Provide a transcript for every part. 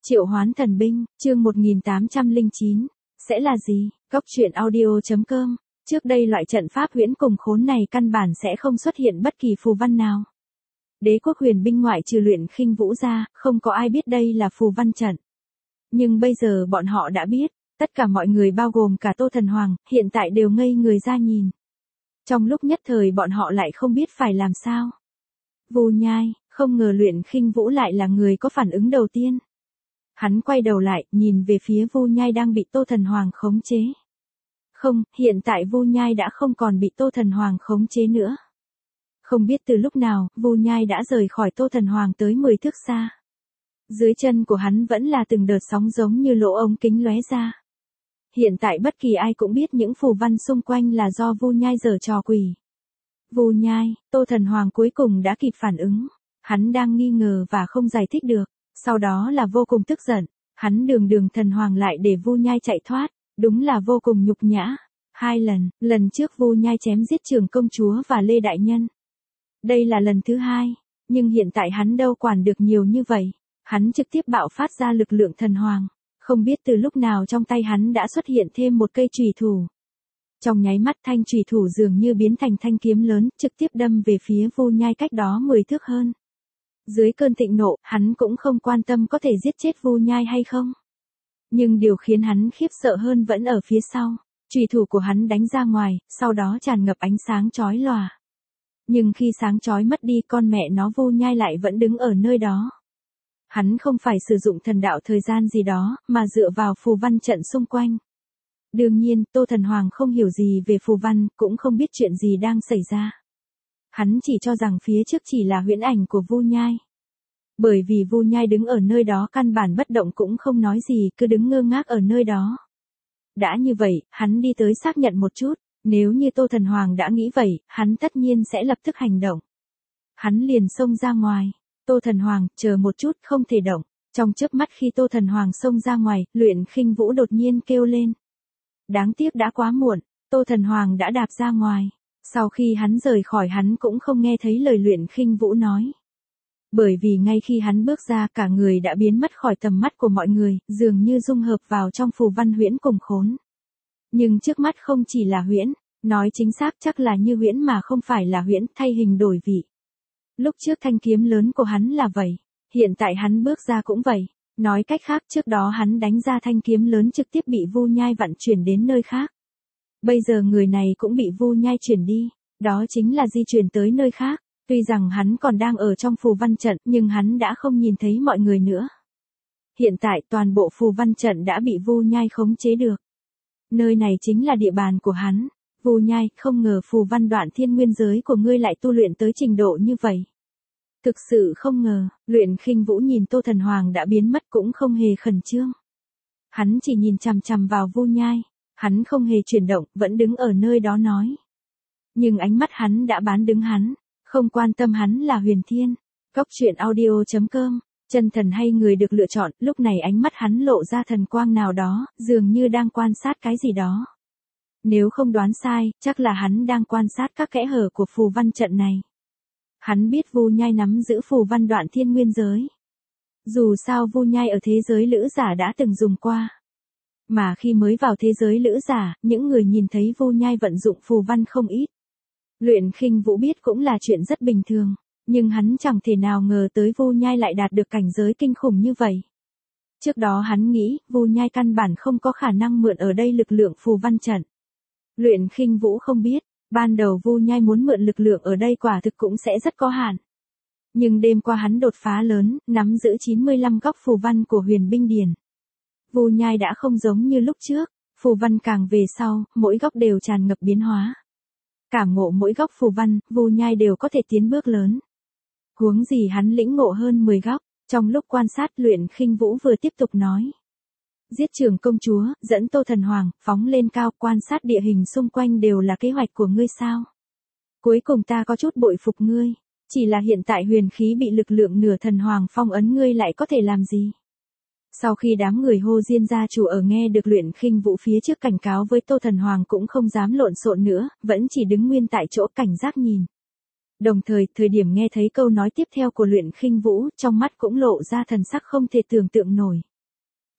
Triệu hoán thần binh, chương 1809. Sẽ là gì? Góc truyện audio.com. Trước đây loại trận pháp huyễn cùng khốn này căn bản sẽ không xuất hiện bất kỳ phù văn nào. Đế quốc huyền binh ngoại trừ Luyện Khinh Vũ ra, không có ai biết đây là phù văn trận. Nhưng bây giờ bọn họ đã biết, tất cả mọi người bao gồm cả Tô Thần Hoàng, hiện tại đều ngây người ra nhìn. Trong lúc nhất thời bọn họ lại không biết phải làm sao. Vu Nhai, không ngờ Luyện Khinh Vũ lại là người có phản ứng đầu tiên. Hắn quay đầu lại, nhìn về phía Vu Nhai đang bị Tô Thần Hoàng khống chế. Không, hiện tại Vu Nhai đã không còn bị Tô Thần Hoàng khống chế nữa. Không biết từ lúc nào, Vu Nhai đã rời khỏi Tô Thần Hoàng tới 10 thước xa. Dưới chân của hắn vẫn là từng đợt sóng giống như lỗ ống kính lóe ra. Hiện tại bất kỳ ai cũng biết những phù văn xung quanh là do Vu Nhai giở trò quỷ. Vu Nhai, Tô Thần Hoàng cuối cùng đã kịp phản ứng. Hắn đang nghi ngờ và không giải thích được. Sau đó là vô cùng tức giận, hắn đường thần hoàng lại để Vu Nhai chạy thoát, đúng là vô cùng nhục nhã. 2 lần trước Vu Nhai chém giết Trưởng công chúa và Lê Đại Nhân. Đây là lần thứ 2, nhưng hiện tại hắn đâu quản được nhiều như vậy, hắn trực tiếp bạo phát ra lực lượng thần hoàng, không biết từ lúc nào trong tay hắn đã xuất hiện thêm một cây chùy thủ. Trong nháy mắt thanh chùy thủ dường như biến thành thanh kiếm lớn, trực tiếp đâm về phía Vu Nhai cách đó 10 thước hơn. Dưới cơn thịnh nộ, hắn cũng không quan tâm có thể giết chết Vu Nhai hay không. Nhưng điều khiến hắn khiếp sợ hơn vẫn ở phía sau. Chùy thủ của hắn đánh ra ngoài, sau đó tràn ngập ánh sáng chói lòa. Nhưng khi sáng chói mất đi, con mẹ nó Vu Nhai lại vẫn đứng ở nơi đó. Hắn không phải sử dụng thần đạo thời gian gì đó, mà dựa vào phù văn trận xung quanh. Đương nhiên, Tô Thần Hoàng không hiểu gì về phù văn, cũng không biết chuyện gì đang xảy ra. Hắn chỉ cho rằng phía trước chỉ là huyễn ảnh của Vu Nhai. Bởi vì Vu Nhai đứng ở nơi đó căn bản bất động cũng không nói gì, cứ đứng ngơ ngác ở nơi đó. Đã như vậy, hắn đi tới xác nhận một chút, nếu như Tô Thần Hoàng đã nghĩ vậy, hắn tất nhiên sẽ lập tức hành động. Hắn liền xông ra ngoài. Tô Thần Hoàng, chờ một chút, không thể động. Trong chớp mắt khi Tô Thần Hoàng xông ra ngoài, Luyện Khinh Vũ đột nhiên kêu lên. Đáng tiếc đã quá muộn, Tô Thần Hoàng đã đạp ra ngoài. Sau khi hắn rời khỏi hắn cũng không nghe thấy lời Luyện Khinh Vũ nói. Bởi vì ngay khi hắn bước ra cả người đã biến mất khỏi tầm mắt của mọi người, dường như dung hợp vào trong phù văn huyễn cùng khốn. Nhưng trước mắt không chỉ là huyễn, nói chính xác chắc là như huyễn mà không phải là huyễn, thay hình đổi vị. Lúc trước thanh kiếm lớn của hắn là vậy, hiện tại hắn bước ra cũng vậy. Nói cách khác trước đó hắn đánh ra thanh kiếm lớn trực tiếp bị Vu Nhai vận chuyển đến nơi khác. Bây giờ người này cũng bị Vu Nhai chuyển đi, đó chính là di chuyển tới nơi khác. Tuy rằng hắn còn đang ở trong phù văn trận, nhưng hắn đã không nhìn thấy mọi người nữa. Hiện tại toàn bộ phù văn trận đã bị Vu Nhai khống chế được. Nơi này chính là địa bàn của hắn. Vu Nhai, không ngờ phù văn đoạn thiên nguyên giới của ngươi lại tu luyện tới trình độ như vậy. Thực sự không ngờ, Luyện Khinh Vũ nhìn Tô Thần Hoàng đã biến mất cũng không hề khẩn trương. Hắn chỉ nhìn chằm chằm vào Vu Nhai. Hắn không hề chuyển động, vẫn đứng ở nơi đó nói. Nhưng ánh mắt hắn đã bán đứng hắn, không quan tâm hắn là huyền thiên. Góc truyện audio.com, chân thần hay người được lựa chọn, lúc này ánh mắt hắn lộ ra thần quang nào đó, dường như đang quan sát cái gì đó. Nếu không đoán sai, chắc là hắn đang quan sát các kẽ hở của phù văn trận này. Hắn biết Vu Nhai nắm giữ phù văn đoạn thiên nguyên giới. Dù sao Vu Nhai ở thế giới lữ giả đã từng dùng qua. Mà khi mới vào thế giới lữ giả, những người nhìn thấy Vu Nhai vận dụng phù văn không ít. Luyện Khinh Vũ biết cũng là chuyện rất bình thường, nhưng hắn chẳng thể nào ngờ tới Vu Nhai lại đạt được cảnh giới kinh khủng như vậy. Trước đó hắn nghĩ, Vu Nhai căn bản không có khả năng mượn ở đây lực lượng phù văn trận. Luyện Khinh Vũ không biết, ban đầu Vu Nhai muốn mượn lực lượng ở đây quả thực cũng sẽ rất có hạn. Nhưng đêm qua hắn đột phá lớn, nắm giữ 95 góc phù văn của Huyền Binh Điển. Vu Nhai đã không giống như lúc trước, phù văn càng về sau, mỗi góc đều tràn ngập biến hóa. Cảm ngộ mỗi góc phù văn, Vu Nhai đều có thể tiến bước lớn. Huống gì hắn lĩnh ngộ hơn 10 góc, trong lúc quan sát Luyện Khinh Vũ vừa tiếp tục nói. Giết Trưởng công chúa, dẫn Tô Thần Hoàng, phóng lên cao, quan sát địa hình xung quanh đều là kế hoạch của ngươi sao? Cuối cùng ta có chút bội phục ngươi, chỉ là hiện tại huyền khí bị lực lượng nửa thần hoàng phong ấn ngươi lại có thể làm gì? Sau khi đám người Hô Diên gia chủ ở nghe được Luyện Khinh Vũ phía trước cảnh cáo với Tô Thần Hoàng cũng không dám lộn xộn nữa, vẫn chỉ đứng nguyên tại chỗ cảnh giác nhìn. Đồng thời, thời điểm nghe thấy câu nói tiếp theo của Luyện Khinh Vũ, trong mắt cũng lộ ra thần sắc không thể tưởng tượng nổi.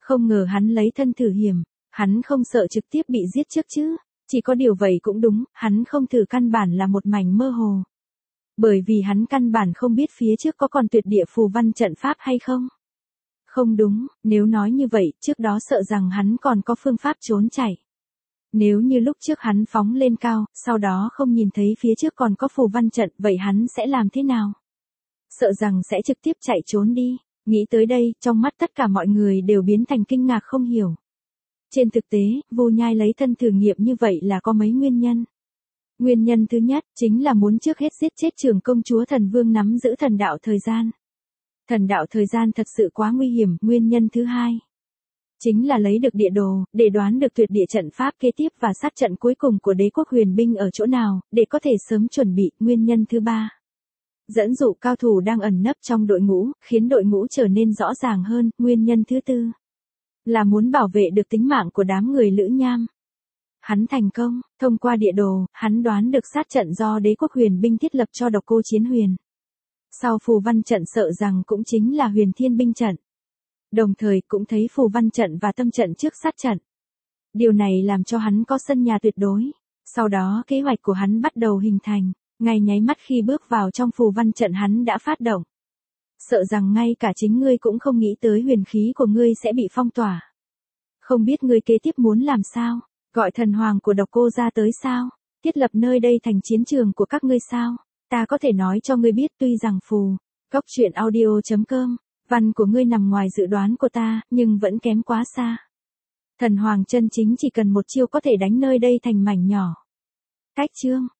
Không ngờ hắn lấy thân thử hiểm, hắn không sợ trực tiếp bị giết trước chứ, chỉ có điều vậy cũng đúng, hắn không thử căn bản là một mảnh mơ hồ. Bởi vì hắn căn bản không biết phía trước có còn tuyệt địa phù văn trận pháp hay không. Không đúng, nếu nói như vậy, trước đó sợ rằng hắn còn có phương pháp trốn chạy. Nếu như lúc trước hắn phóng lên cao, sau đó không nhìn thấy phía trước còn có phù văn trận, vậy hắn sẽ làm thế nào? Sợ rằng sẽ trực tiếp chạy trốn đi. Nghĩ tới đây, trong mắt tất cả mọi người đều biến thành kinh ngạc không hiểu. Trên thực tế, Vô Nhai lấy thân thử nghiệm như vậy là có mấy nguyên nhân. Nguyên nhân thứ nhất, chính là muốn trước hết giết chết Trường công chúa Thần Vương nắm giữ thần đạo thời gian. Thần đạo thời gian thật sự quá nguy hiểm. Nguyên nhân thứ hai, chính là lấy được địa đồ, để đoán được tuyệt địa trận pháp kế tiếp và sát trận cuối cùng của đế quốc huyền binh ở chỗ nào, để có thể sớm chuẩn bị. Nguyên nhân thứ ba, dẫn dụ cao thủ đang ẩn nấp trong đội ngũ, khiến đội ngũ trở nên rõ ràng hơn. Nguyên nhân thứ tư, là muốn bảo vệ được tính mạng của đám người Lữ Nham. Hắn thành công, thông qua địa đồ, hắn đoán được sát trận do đế quốc huyền binh thiết lập cho Độc Cô Chiến Huyền. Sau phù văn trận sợ rằng cũng chính là Huyền Thiên binh trận. Đồng thời cũng thấy phù văn trận và tâm trận trước sát trận. Điều này làm cho hắn có sân nhà tuyệt đối. Sau đó kế hoạch của hắn bắt đầu hình thành, ngay nháy mắt khi bước vào trong phù văn trận hắn đã phát động. Sợ rằng ngay cả chính ngươi cũng không nghĩ tới huyền khí của ngươi sẽ bị phong tỏa. Không biết ngươi kế tiếp muốn làm sao, gọi thần hoàng của Độc Cô ra tới sao, thiết lập nơi đây thành chiến trường của các ngươi sao. Ta có thể nói cho ngươi biết tuy rằng Cóc Truyện Audio.com, văn của ngươi nằm ngoài dự đoán của ta, nhưng vẫn kém quá xa. Thần hoàng chân chính chỉ cần một chiêu có thể đánh nơi đây thành mảnh nhỏ. Cách chương